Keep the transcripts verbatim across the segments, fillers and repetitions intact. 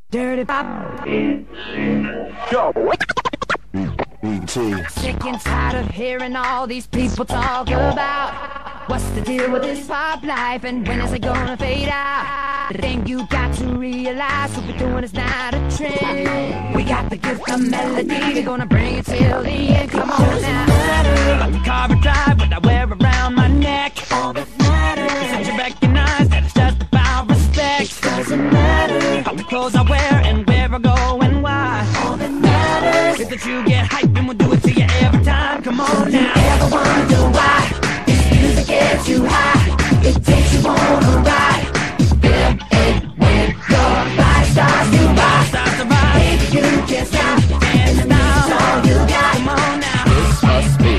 Dirty Pop. Yo. B T. Sick and tired of hearing all these people talk about what's the deal with this pop life and when is it gonna fade out? The thing you got to realize, what we're doing is not a trend. We got the gift of melody, we're gonna bring it till the end. Come on now. Like the car I drive, what I wear around my neck. All that matters is that you recognize that it's just about respect. It doesn't matter all the clothes I wear and where I go and why. All that matters is that you get hyped and we'll do it to you every time. Come on now. You ever wonder why this music gets you high? It takes you on a ride. Feel it when your body starts to rise. Starts to rise. Baby, you can't stop. Dancing now. That's all you got. Come on now. This must be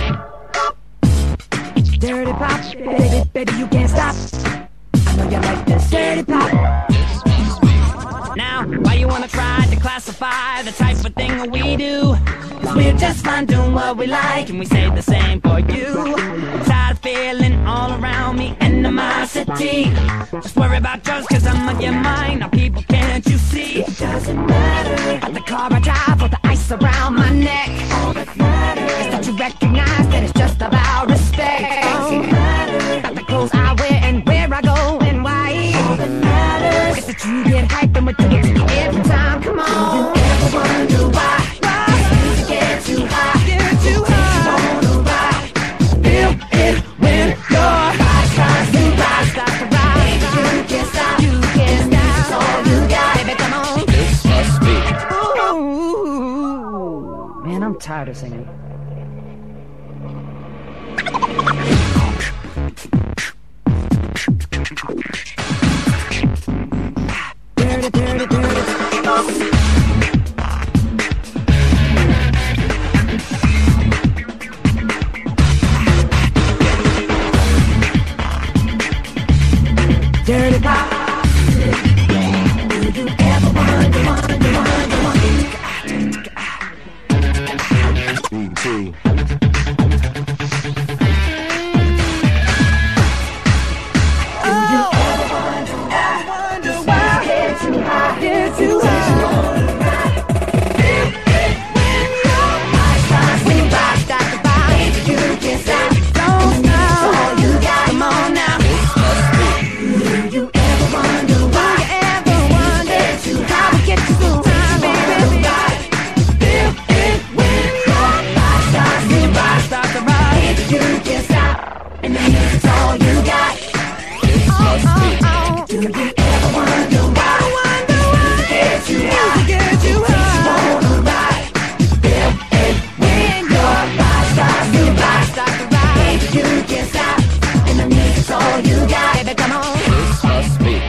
Dirty Pop, baby, baby, you can't stop. I know you like this Dirty Pop. Now, why you wanna try to classify the type of thing that we do? Cause we're just fine doing what we like, and we say the same for you. I'm tired of feeling all around me animosity. Just worry about yours, cause I'm on your mind. Now people, can't you see? It doesn't matter about the car I drive or the ice around my neck. All that matters is that you recognize that it's just about respect. It doesn't matter about the clothes I wear and where I go and why. All that matters is that you get hyped and we're doing it every time. Come on. Do you ever wonder why? This music gets too high. Get too high. You wanna ride. Feel it when your body starts to rise. Starts to rise. You can't stop. You can't stop. That's all you got. Baby, come on. This must be Ooh. Man, I'm tired of singing. Dirty, dirty, dirty. Dirty Pop. Do you ever wonder, wonder, wonder, wonder? B T. Get too high. You can't stop. Don't stop. All you got. Come on now. Do you ever wonder why? Do you ever wonder get too high? We get you too high, baby. Feel it when your body starts to rise. Starts to rise. You can't stop. And the music's all you got. Oh, oh, oh. Do you ever wonder why? Get you high, get you high. You wanna ride. Feel it when your body starts to rise, starts to rise. Baby, you can't stop, and the music's all you got. Baby, come on. This must be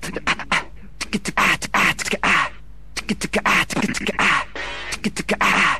get